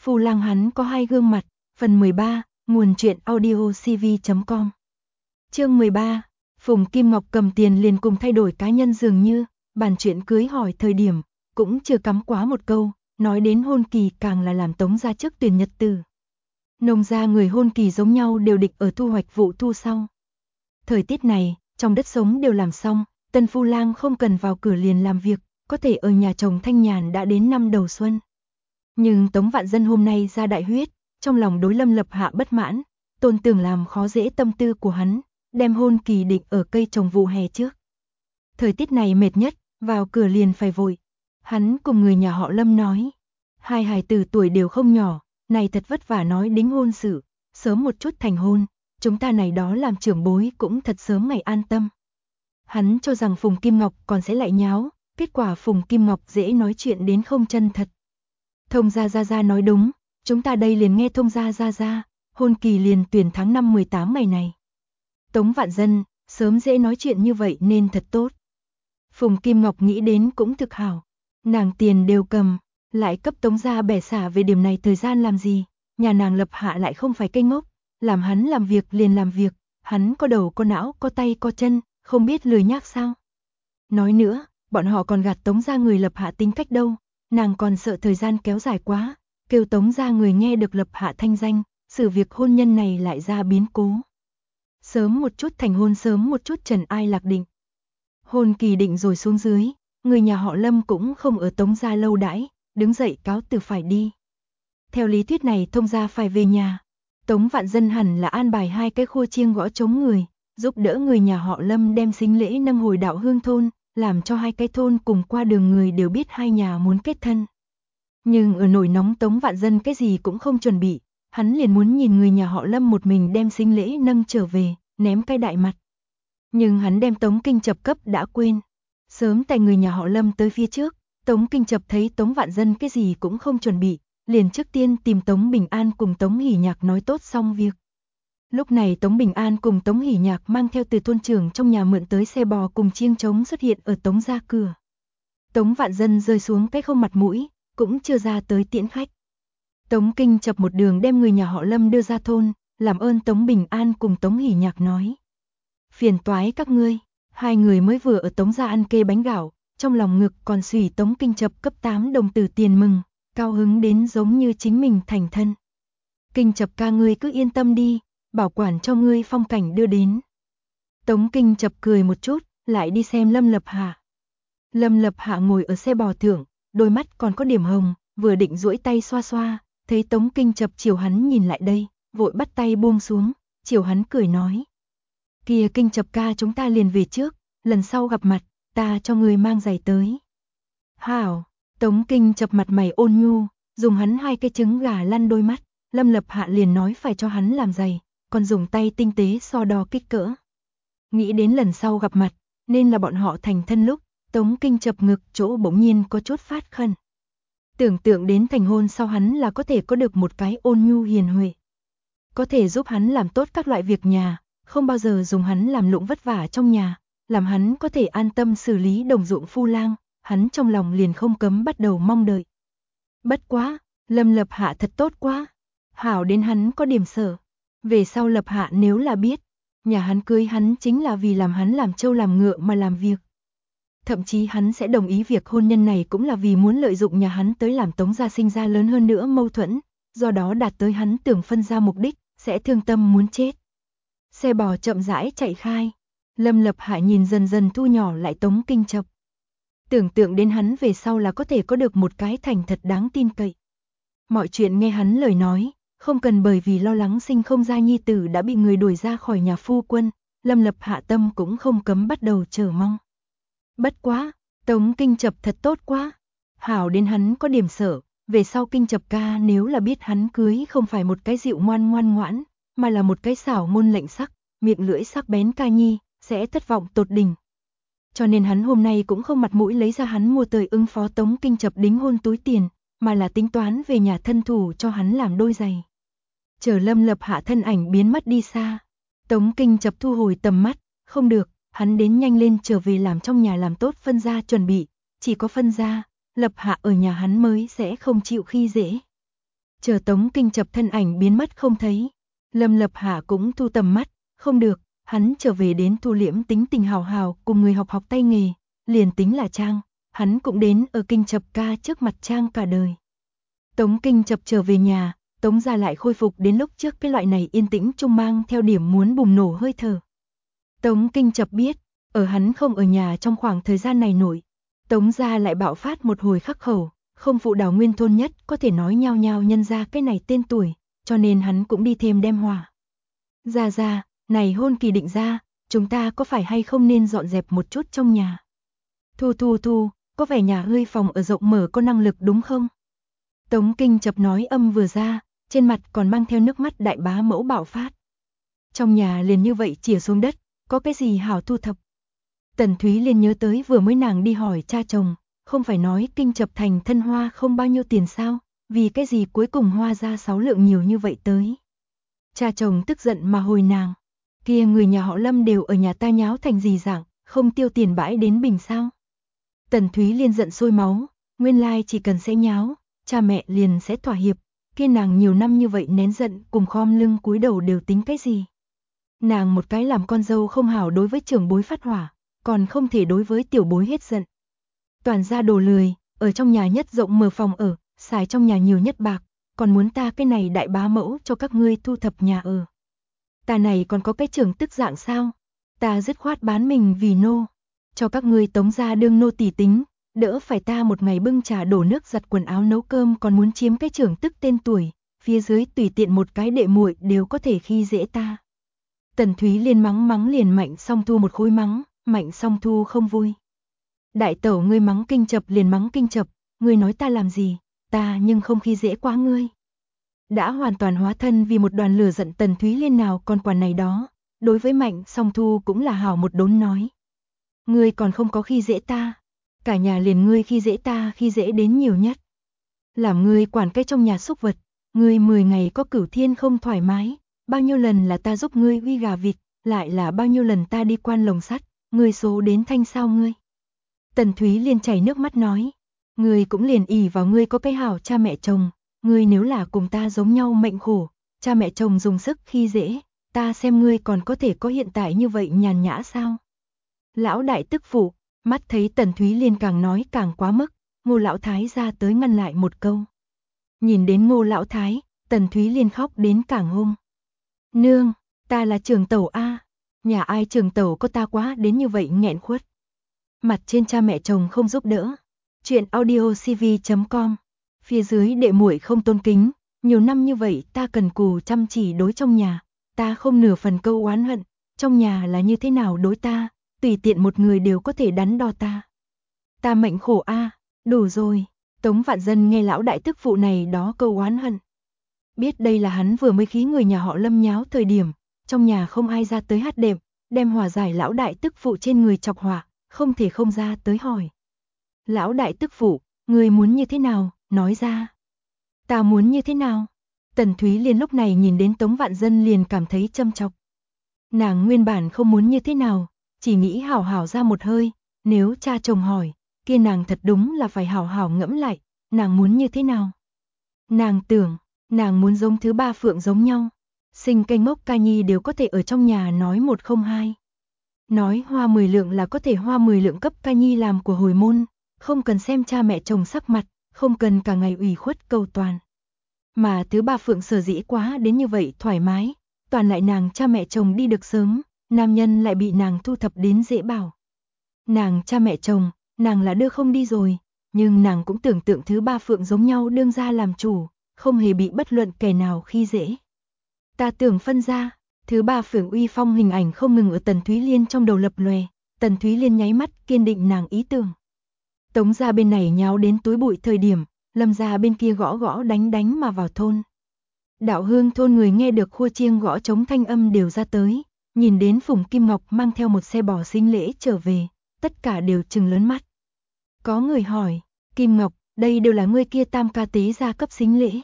Phu Lang hắn có hai gương mặt, phần 13, nguồn truyện audio cv.com. Chương 13, Phùng Kim Ngọc cầm tiền liền cùng thay đổi cá nhân dường như, bàn chuyện cưới hỏi thời điểm, cũng chưa cắm quá một câu, nói đến hôn kỳ càng là làm Tống gia trước tuyển nhật tử. Nông gia người hôn kỳ giống nhau đều định ở thu hoạch vụ thu sau. Thời tiết này, trong đất sống đều làm xong, tân Phu Lang không cần vào cửa liền làm việc, có thể ở nhà chồng thanh nhàn đã đến năm đầu xuân. Nhưng Tống Vạn Dân hôm nay ra đại huyết, trong lòng đối Lâm Lập Hạ bất mãn, Tôn tưởng làm khó dễ tâm tư của hắn, đem hôn kỳ định ở cây trồng vụ hè trước. Thời tiết này mệt nhất, vào cửa liền phải vội. Hắn cùng người nhà họ Lâm nói, hai hài tử tuổi đều không nhỏ, này thật vất vả nói đính hôn sự, sớm một chút thành hôn, chúng ta này đó làm trưởng bối cũng thật sớm ngày an tâm. Hắn cho rằng Phùng Kim Ngọc còn sẽ lại nháo, kết quả Phùng Kim Ngọc dễ nói chuyện đến không chân thật. Thông gia nói đúng, chúng ta đây liền nghe thông gia, hôn kỳ liền tuyển tháng 5 18 ngày này. Tống Vạn Dân, sớm dễ nói chuyện như vậy nên thật tốt. Phùng Kim Ngọc nghĩ đến cũng thực hảo, nàng tiền đều cầm, lại cấp Tống gia bẻ xả về điểm này thời gian làm gì, nhà nàng Lập Hạ lại không phải cây ngốc, làm hắn làm việc liền làm việc, hắn có đầu có não có tay có chân, không biết lười nhác sao. Nói nữa, bọn họ còn gạt Tống gia người Lập Hạ tính cách đâu, nàng còn sợ thời gian kéo dài quá, kêu Tống gia người nghe được Lập Hạ thanh danh, sự việc hôn nhân này lại ra biến cố. Sớm một chút thành hôn, sớm một chút trần ai lạc định. Hôn kỳ định rồi xuống dưới, người nhà họ Lâm cũng không ở Tống gia lâu đãi, đứng dậy cáo từ phải đi. Theo lý thuyết này thông gia phải về nhà. Tống Vạn Dân hẳn là an bài hai cái khua chiêng gõ trống người, giúp đỡ người nhà họ Lâm đem sính lễ nâng hồi đạo hương thôn, làm cho hai cái thôn cùng qua đường người đều biết hai nhà muốn kết thân. Nhưng ở nổi nóng Tống Vạn Dân cái gì cũng không chuẩn bị, hắn liền muốn nhìn người nhà họ Lâm một mình đem sính lễ nâng trở về, ném cái đại mặt. Nhưng hắn đem Tống Kinh Chập cấp đã quên. Sớm tại người nhà họ Lâm tới phía trước, Tống Kinh Chập thấy Tống Vạn Dân cái gì cũng không chuẩn bị, liền trước tiên tìm Tống Bình An cùng Tống Hỷ Nhạc nói tốt xong việc. Lúc này Tống Bình An cùng Tống Hỷ Nhạc mang theo từ thôn trưởng trong nhà mượn tới xe bò cùng chiêng trống xuất hiện ở Tống gia cửa. Tống Vạn Dân rơi xuống cái không mặt mũi, cũng chưa ra tới tiễn khách. Tống Kinh Chập một đường đem người nhà họ Lâm đưa ra thôn, làm ơn Tống Bình An cùng Tống Hỷ Nhạc nói. Phiền toái các ngươi, hai người mới vừa ở Tống gia ăn kê bánh gạo, trong lòng ngực còn xùy Tống Kinh Chập cấp 8 đồng tử tiền mừng, cao hứng đến giống như chính mình thành thân. Kinh Chập ca ngươi cứ yên tâm đi, bảo quản cho ngươi phong cảnh đưa đến. Tống Kinh Chập cười một chút, lại đi xem Lâm Lập Hạ. Lâm Lập Hạ ngồi ở xe bò thượng, đôi mắt còn có điểm hồng, vừa định duỗi tay xoa xoa, thấy Tống Kinh Chập chiều hắn nhìn lại đây, vội bắt tay buông xuống, chiều hắn cười nói. Kìa Kinh Chập ca, chúng ta liền về trước, lần sau gặp mặt, ta cho ngươi mang giày tới. Hảo, Tống Kinh Chập mặt mày ôn nhu, dùng hắn hai cái trứng gà lăn đôi mắt, Lâm Lập Hạ liền nói phải cho hắn làm giày, còn dùng tay tinh tế so đo kích cỡ. Nghĩ đến lần sau gặp mặt, nên là bọn họ thành thân lúc, Tống Kinh Chập ngực chỗ bỗng nhiên có chút phát khẩn. Tưởng tượng đến thành hôn sau hắn là có thể có được một cái ôn nhu hiền huệ. Có thể giúp hắn làm tốt các loại việc nhà, không bao giờ dùng hắn làm lụng vất vả trong nhà, làm hắn có thể an tâm xử lý đồng ruộng Phu Lang, hắn trong lòng liền không cấm bắt đầu mong đợi. Bất quá, Lâm Lập Hạ thật tốt quá, hảo đến hắn có điểm sợ. Về sau Lập Hạ nếu là biết, nhà hắn cưới hắn chính là vì làm hắn làm trâu làm ngựa mà làm việc. Thậm chí hắn sẽ đồng ý việc hôn nhân này cũng là vì muốn lợi dụng nhà hắn tới làm Tống gia sinh ra lớn hơn nữa mâu thuẫn, do đó đạt tới hắn tưởng phân ra mục đích, sẽ thương tâm muốn chết. Xe bò chậm rãi chạy khai, Lâm Lập Hạ nhìn dần dần thu nhỏ lại Tống Kinh Chập. Tưởng tượng đến hắn về sau là có thể có được một cái thành thật đáng tin cậy. Mọi chuyện nghe hắn lời nói, không cần bởi vì lo lắng sinh không ra nhi tử đã bị người đuổi ra khỏi nhà phu quân, Lâm Lập Hạ tâm cũng không cấm bắt đầu chờ mong. Bất quá, Tống Kinh Chập thật tốt quá, hảo đến hắn có điểm sợ, về sau Kinh Chập ca nếu là biết hắn cưới không phải một cái dịu ngoan ngoãn, mà là một cái xảo ngôn lệnh sắc, miệng lưỡi sắc bén ca nhi, sẽ thất vọng tột đỉnh. Cho nên hắn hôm nay cũng không mặt mũi lấy ra hắn mua tời ứng phó Tống Kinh Chập đính hôn túi tiền, mà là tính toán về nhà thân thủ cho hắn làm đôi giày. Chờ Lâm Lập Hạ thân ảnh biến mất đi xa, Tống Kinh Chập thu hồi tầm mắt, không được, hắn đến nhanh lên trở về làm trong nhà làm tốt phân gia chuẩn bị, chỉ có phân gia, Lập Hạ ở nhà hắn mới sẽ không chịu khi dễ. Chờ Tống Kinh Chập thân ảnh biến mất không thấy, Lâm Lập Hạ cũng thu tầm mắt, không được, hắn trở về đến thu liễm tính tình hào hào cùng người học tay nghề, liền tính là trang, hắn cũng đến ở Kinh Chập ca trước mặt trang cả đời. Tống Kinh Chập trở về nhà, Tống gia lại khôi phục đến lúc trước cái loại này yên tĩnh trung mang theo điểm muốn bùng nổ hơi thở. Tống Kinh Chập biết, ở hắn không ở nhà trong khoảng thời gian này nổi, Tống gia lại bạo phát một hồi khắc khẩu, không phụ Đào Nguyên thôn nhất có thể nói nhao nhao nhân ra cái này tên tuổi, cho nên hắn cũng đi thêm đem hòa. Ra, này hôn kỳ định ra, chúng ta có phải hay không nên dọn dẹp một chút trong nhà? Thu, có vẻ nhà ngươi phòng ở rộng mở có năng lực đúng không? Tống Kinh Chập nói âm vừa ra, trên mặt còn mang theo nước mắt đại bá mẫu bạo phát. Trong nhà liền như vậy chìa xuống đất, có cái gì hảo thu thập? Tần Thúy Liên nhớ tới vừa mới nàng đi hỏi cha chồng, không phải nói Kinh Chập thành thân hoa không bao nhiêu tiền sao, vì cái gì cuối cùng hoa ra 6 lượng nhiều như vậy tới. Cha chồng tức giận mà hồi nàng, kia người nhà họ Lâm đều ở nhà ta nháo thành gì dạng, không tiêu tiền bãi đến bình sao. Tần Thúy Liên giận sôi máu, nguyên lai chỉ cần sẽ nháo, cha mẹ liền sẽ thỏa hiệp, kia nàng nhiều năm như vậy nén giận cùng khom lưng cúi đầu đều tính cái gì. Nàng một cái làm con dâu không hảo đối với trưởng bối phát hỏa, còn không thể đối với tiểu bối hết giận. Toàn gia đồ lười, ở trong nhà nhất rộng mở phòng ở, xài trong nhà nhiều nhất bạc, còn muốn ta cái này đại bá mẫu cho các ngươi thu thập nhà ở. Ta này còn có cái trưởng tức dạng sao? Ta dứt khoát bán mình vì nô, cho các ngươi Tống gia đương nô tỳ tính, đỡ phải ta một ngày bưng trà đổ nước giặt quần áo nấu cơm còn muốn chiếm cái trưởng tức tên tuổi, phía dưới tùy tiện một cái đệ muội đều có thể khi dễ ta. Tần Thúy Liên mắng liền Mạnh Song Thu một khối mắng, Mạnh Song Thu không vui. Đại tẩu ngươi mắng Kinh Chập liền mắng Kinh Chập, ngươi nói ta làm gì, ta nhưng không khi dễ quá ngươi. Đã hoàn toàn hóa thân vì một đoàn lửa giận Tần Thúy Liên nào còn quản này đó, đối với Mạnh Song Thu cũng là hảo một đốn nói. Ngươi còn không có khi dễ ta, cả nhà liền ngươi khi dễ ta khi dễ đến nhiều nhất. Làm ngươi quản cái trong nhà súc vật, ngươi 10 ngày có cửu thiên không thoải mái, bao nhiêu lần là ta giúp ngươi uy gà vịt, lại là bao nhiêu lần ta đi quan lồng sắt, ngươi số đến thanh sao ngươi. Tần Thúy Liên chảy nước mắt nói, ngươi cũng liền ỷ vào ngươi có cái hảo cha mẹ chồng, ngươi nếu là cùng ta giống nhau mệnh khổ, cha mẹ chồng dùng sức khi dễ, ta xem ngươi còn có thể có hiện tại như vậy nhàn nhã sao. Lão đại tức phụ, mắt thấy Tần Thúy Liên càng nói càng quá mức, Ngô lão thái ra tới ngăn lại một câu. Nhìn đến Ngô lão thái, Tần Thúy Liên khóc đến càng ôm. Nương, ta là trưởng tẩu a, nhà ai trưởng tẩu có ta quá đến như vậy nghẹn khuất. Mặt trên cha mẹ chồng không giúp đỡ. Chuyện audiocv.com. Phía dưới đệ muội không tôn kính, nhiều năm như vậy ta cần cù chăm chỉ đối trong nhà, ta không nửa phần câu oán hận, trong nhà là như thế nào đối ta, tùy tiện một người đều có thể đắn đo ta. Ta mệnh khổ a, đủ rồi. Tống Vạn Dân nghe lão đại tức phụ này đó câu oán hận. Biết đây là hắn vừa mới khí người nhà họ Lâm nháo thời điểm, trong nhà không ai ra tới hát đệm, đem hòa giải lão đại tức phụ trên người chọc hỏa, không thể không ra tới hỏi. Lão đại tức phụ, người muốn như thế nào, nói ra. Ta muốn như thế nào? Tần Thúy Liên lúc này nhìn đến Tống Vạn Dân liền cảm thấy châm chọc. Nàng nguyên bản không muốn như thế nào, chỉ nghĩ hảo hảo ra một hơi, nếu cha chồng hỏi, kia nàng thật đúng là phải hảo hảo ngẫm lại, nàng muốn như thế nào? Nàng tưởng, nàng muốn giống thứ ba Phượng giống nhau, Sinh Canh Mốc Ca Nhi đều có thể ở trong nhà nói 102. Nói hoa 10 lượng là có thể hoa 10 lượng cấp Ca Nhi làm của hồi môn, không cần xem cha mẹ chồng sắc mặt, không cần cả ngày ủy khuất cầu toàn. Mà thứ ba Phượng sở dĩ quá đến như vậy thoải mái, toàn lại nàng cha mẹ chồng đi được sớm, nam nhân lại bị nàng thu thập đến dễ bảo. Nàng cha mẹ chồng, nàng là đưa không đi rồi, nhưng nàng cũng tưởng tượng thứ ba Phượng giống nhau đương ra làm chủ, không hề bị bất luận kẻ nào khi dễ. Ta tưởng phân ra, thứ ba Phượng uy phong hình ảnh không ngừng ở Tần Thúy Liên trong đầu lập lòe, Tần Thúy Liên nháy mắt kiên định nàng ý tưởng. Tống gia bên này nháo đến túi bụi thời điểm, Lâm gia bên kia gõ gõ đánh mà vào thôn. Đạo Hương thôn người nghe được khua chiêng gõ trống thanh âm đều ra tới, nhìn đến Phùng Kim Ngọc mang theo một xe bò sinh lễ trở về, tất cả đều trừng lớn mắt. Có người hỏi, Kim Ngọc, đây đều là ngươi kia tam ca tế gia cấp sinh lễ.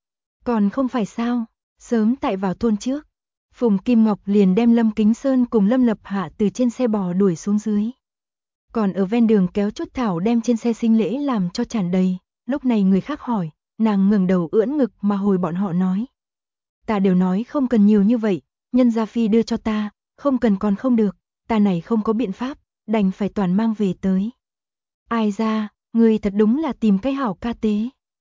Còn không phải sao, sớm tại vào thôn trước, Phùng Kim Ngọc liền đem Lâm Kính Sơn cùng Lâm Lập Hạ từ trên xe bò đuổi xuống dưới. Còn ở ven đường kéo chút thảo đem trên xe sinh lễ làm cho tràn đầy, lúc này người khác hỏi, nàng ngẩng đầu ưỡn ngực mà hồi bọn họ nói. Ta đều nói không cần nhiều như vậy, nhân gia phi đưa cho ta, không cần còn không được, ta này không có biện pháp, đành phải toàn mang về tới. Ai ra, người thật đúng là tìm cái hảo ca tế.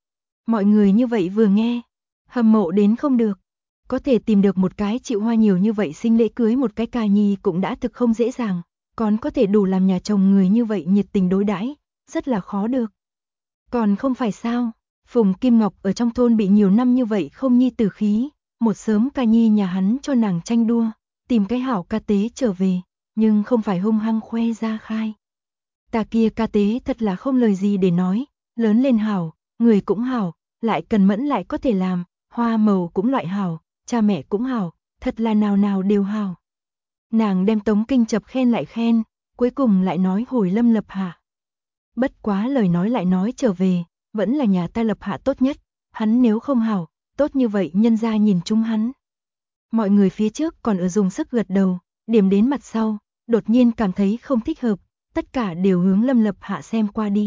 Mọi người như vậy vừa nghe, hâm mộ đến không được. Có thể tìm được một cái chịu hoa nhiều như vậy sinh lễ cưới một cái ca nhi cũng đã thực không dễ dàng, còn có thể đủ làm nhà chồng người như vậy nhiệt tình đối đãi, rất là khó được. Còn không phải sao, Phùng Kim Ngọc ở trong thôn bị nhiều năm như vậy không nhi tử khí, một sớm ca nhi nhà hắn cho nàng tranh đua, tìm cái hảo ca tế trở về, nhưng không phải hung hăng khoe ra khai. Ta kia ca tế thật là không lời gì để nói, lớn lên hảo, người cũng hảo, lại cần mẫn lại có thể làm, hoa màu cũng loại hảo, cha mẹ cũng hảo, thật là nào nào đều hảo. Nàng đem Tống Kinh Chập khen lại khen, cuối cùng lại nói hồi Lâm Lập Hạ. Bất quá lời nói lại nói trở về, vẫn là nhà ta Lập Hạ tốt nhất, hắn nếu không hảo, tốt như vậy nhân gia nhìn chung hắn. Mọi người phía trước còn ở dùng sức gật đầu, điểm đến mặt sau, đột nhiên cảm thấy không thích hợp, tất cả đều hướng Lâm Lập Hạ xem qua đi.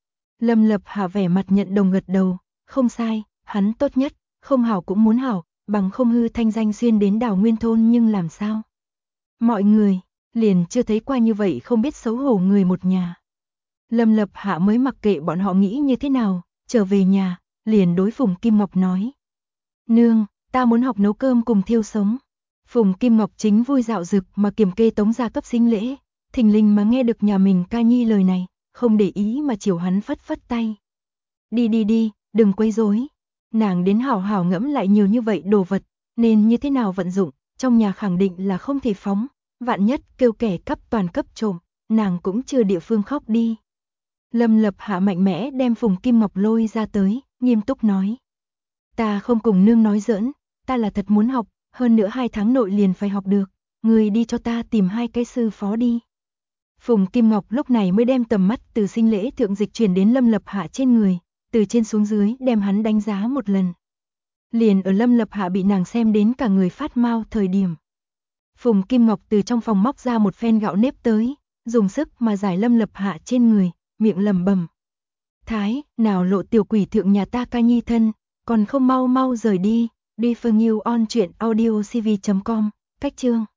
Lâm Lập Hạ vẻ mặt nhận đồng gật đầu, không sai, hắn tốt nhất, không hảo cũng muốn hảo, bằng không hư thanh danh xuyên đến Đào Nguyên thôn nhưng làm sao? Mọi người liền chưa thấy qua như vậy không biết xấu hổ người một nhà. Lâm Lập Hạ mới mặc kệ bọn họ nghĩ như thế nào, trở về nhà, liền đối Phùng Kim Ngọc nói: "Nương, ta muốn học nấu cơm cùng thiêu sống." Phùng Kim Ngọc chính vui dạo dực mà kiểm kê Tống gia cấp sinh lễ, thình lình mà nghe được nhà mình ca nhi lời này, không để ý mà chiều hắn phất phất tay. "Đi đi đi, đừng quấy rối." Nàng đến hảo hảo ngẫm lại nhiều như vậy đồ vật, nên như thế nào vận dụng, trong nhà khẳng định là không thể phóng, vạn nhất kêu kẻ cắp toàn cấp trộm, nàng cũng chưa địa phương khóc đi. Lâm Lập Hạ mạnh mẽ đem Phùng Kim Ngọc lôi ra tới, nghiêm túc nói: "Ta không cùng nương nói giỡn, ta là thật muốn học, hơn nữa 2 tháng nội liền phải học được, người đi cho ta tìm 2 cái sư phó đi." Phùng Kim Ngọc lúc này mới đem tầm mắt từ sinh lễ thượng dịch chuyển đến Lâm Lập Hạ trên người, từ trên xuống dưới đem hắn đánh giá một lần. Liền ở Lâm Lập Hạ bị nàng xem đến cả người phát mau thời điểm. Phùng Kim Ngọc từ trong phòng móc ra một phen gạo nếp tới, dùng sức mà giải Lâm Lập Hạ trên người, miệng lẩm bẩm: "Thái, nào lộ tiểu quỷ thượng nhà ta ca nhi thân, còn không mau mau rời đi." Đi Phương Nhiêu on truyện audio cv.com, cách chương